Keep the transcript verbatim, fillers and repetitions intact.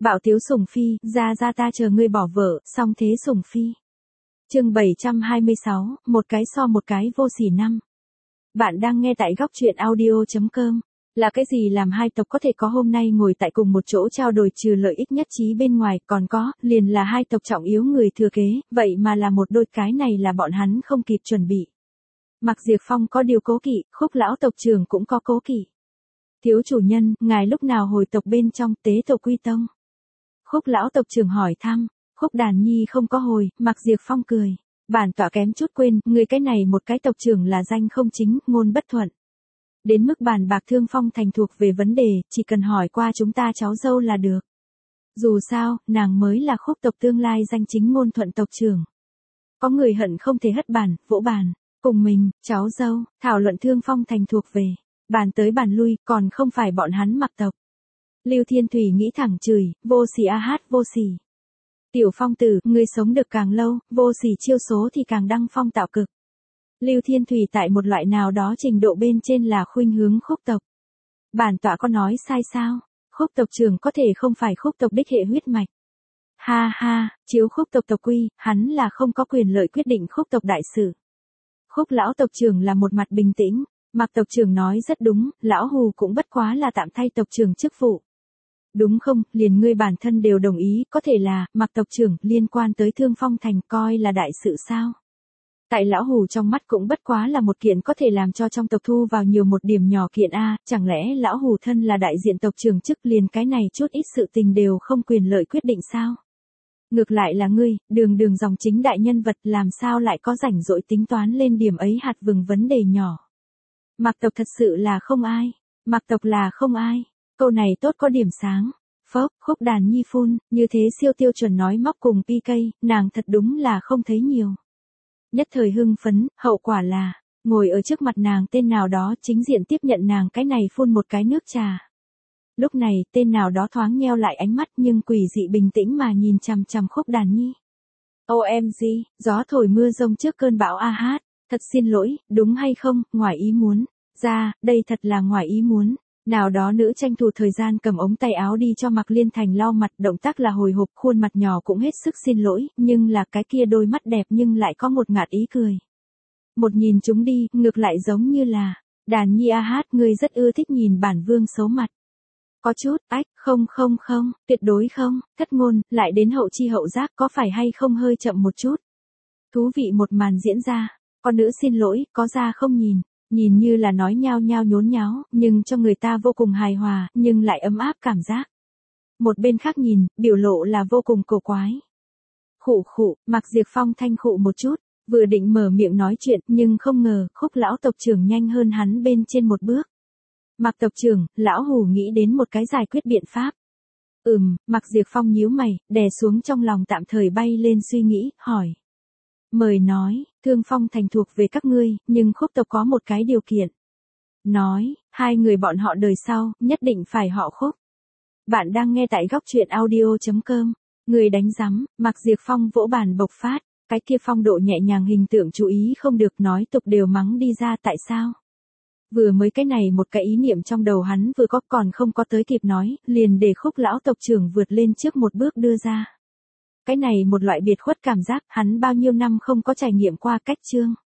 Bạo tiếu sủng phi, ra ra ta chờ ngươi bỏ vợ, xong thế sủng phi. Chương bảy trăm hai mươi sáu, một cái so một cái vô sỉ năm. Bạn đang nghe tại góc truyện audio chấm com. Là cái gì làm hai tộc có thể có hôm nay ngồi tại cùng một chỗ trao đổi trừ lợi ích nhất trí bên ngoài, còn có, liền là hai tộc trọng yếu người thừa kế, vậy mà là một đôi, cái này là bọn hắn không kịp chuẩn bị. Mặc Diệp Phong có điều cố kỵ, Khúc lão tộc trưởng cũng có cố kỵ. Thiếu chủ nhân, ngài lúc nào hồi tộc bên trong tế tổ quy tông? Khúc lão tộc trưởng hỏi thăm. Khúc Đàn Nhi không có hồi, Mặc Diệp Phong cười. Bản tọa kém chút quên, người cái này một cái tộc trưởng là danh không chính, ngôn bất thuận. Đến mức bàn bạc Thương Phong thành thuộc về vấn đề, chỉ cần hỏi qua chúng ta cháu dâu là được. Dù sao, nàng mới là Khúc tộc tương lai danh chính ngôn thuận tộc trưởng. Có người hận không thể hất bàn, vỗ bàn. Cùng mình, cháu dâu, thảo luận Thương Phong thành thuộc về. Bàn tới bàn lui, còn không phải bọn hắn Mặc tộc. Lưu Thiên Thủy nghĩ thẳng chửi, vô sỉ a hát vô sỉ. Tiểu Phong tử, ngươi sống được càng lâu, vô sỉ chiêu số thì càng đăng phong tạo cực. Lưu Thiên Thủy tại một loại nào đó trình độ bên trên là khuynh hướng Khúc tộc. Bản tọa có nói sai sao? Khúc tộc trưởng có thể không phải Khúc tộc đích hệ huyết mạch. Ha ha, chiếu Khúc tộc tộc quy, hắn là không có quyền lợi quyết định Khúc tộc đại sự. Khúc lão tộc trưởng là một mặt bình tĩnh, Mặc tộc trưởng nói rất đúng, lão hù cũng bất quá là tạm thay tộc trưởng chức vụ. Đúng không, liền ngươi bản thân đều đồng ý, có thể là, Mặc tộc trưởng, liên quan tới Thương Phong thành coi là đại sự sao? Tại lão hù trong mắt cũng bất quá là một kiện có thể làm cho trong tộc thu vào nhiều một điểm nhỏ kiện a, chẳng lẽ lão hù thân là đại diện tộc trưởng chức liền cái này chút ít sự tình đều không quyền lợi quyết định sao? Ngược lại là ngươi, đường đường dòng chính đại nhân vật làm sao lại có rảnh rỗi tính toán lên điểm ấy hạt vừng vấn đề nhỏ. Mặc tộc thật sự là không ai, Mặc tộc là không ai, câu này tốt có điểm sáng. Phốc, Khúc Đàn Nhi phun, như thế siêu tiêu chuẩn nói móc cùng pê ca, nàng thật đúng là không thấy nhiều. Nhất thời hưng phấn, hậu quả là, ngồi ở trước mặt nàng tên nào đó chính diện tiếp nhận nàng cái này phun một cái nước trà. Lúc này, tên nào đó thoáng nheo lại ánh mắt nhưng quỷ dị bình tĩnh mà nhìn chằm chằm Khúc Đàn Nhi. ô em giê, gió thổi mưa rông trước cơn bão a hát, thật xin lỗi, đúng hay không, ngoài ý muốn. Ra, đây thật là ngoài ý muốn. Nào đó nữ tranh thủ thời gian cầm ống tay áo đi cho Mạc Liên Thành lau mặt, động tác là hồi hộp, khuôn mặt nhỏ cũng hết sức xin lỗi, nhưng là cái kia đôi mắt đẹp nhưng lại có một ngạt ý cười. Một nhìn chúng đi, ngược lại giống như là, Đàn Nhi a hát, ngươi rất ưa thích nhìn bản vương xấu mặt. Có chút, ách, không không không, tuyệt đối không, thất ngôn, lại đến hậu chi hậu giác, có phải hay không hơi chậm một chút. Thú vị một màn diễn ra, con nữ xin lỗi, có ra không nhìn. Nhìn như là nói nhao nhao nhốn nháo, nhưng cho người ta vô cùng hài hòa, nhưng lại ấm áp cảm giác. Một bên khác nhìn, biểu lộ là vô cùng cổ quái. Khụ khụ, Mặc Diệp Phong thanh khụ một chút, vừa định mở miệng nói chuyện, nhưng không ngờ, Khúc lão tộc trưởng nhanh hơn hắn bên trên một bước. Mặc tộc trưởng, lão hù nghĩ đến một cái giải quyết biện pháp. Ừm, Mặc Diệp Phong nhíu mày, đè xuống trong lòng tạm thời bay lên suy nghĩ, hỏi. Mời nói, Thương Phong thành thuộc về các ngươi, nhưng Khúc tộc có một cái điều kiện. Nói, hai người bọn họ đời sau, nhất định phải họ Khúc. Bạn đang nghe tại góc truyện audio chấm com. Người đánh rắm, Mặc Diệp Phong vỗ bàn bộc phát, cái kia phong độ nhẹ nhàng hình tượng chú ý không được nói tục đều mắng đi ra tại sao. Vừa mới cái này một cái ý niệm trong đầu hắn vừa có còn không có tới kịp nói, liền để Khúc lão tộc trưởng vượt lên trước một bước đưa ra. Cái này một loại biệt khuất cảm giác, hắn bao nhiêu năm không có trải nghiệm qua cách chương.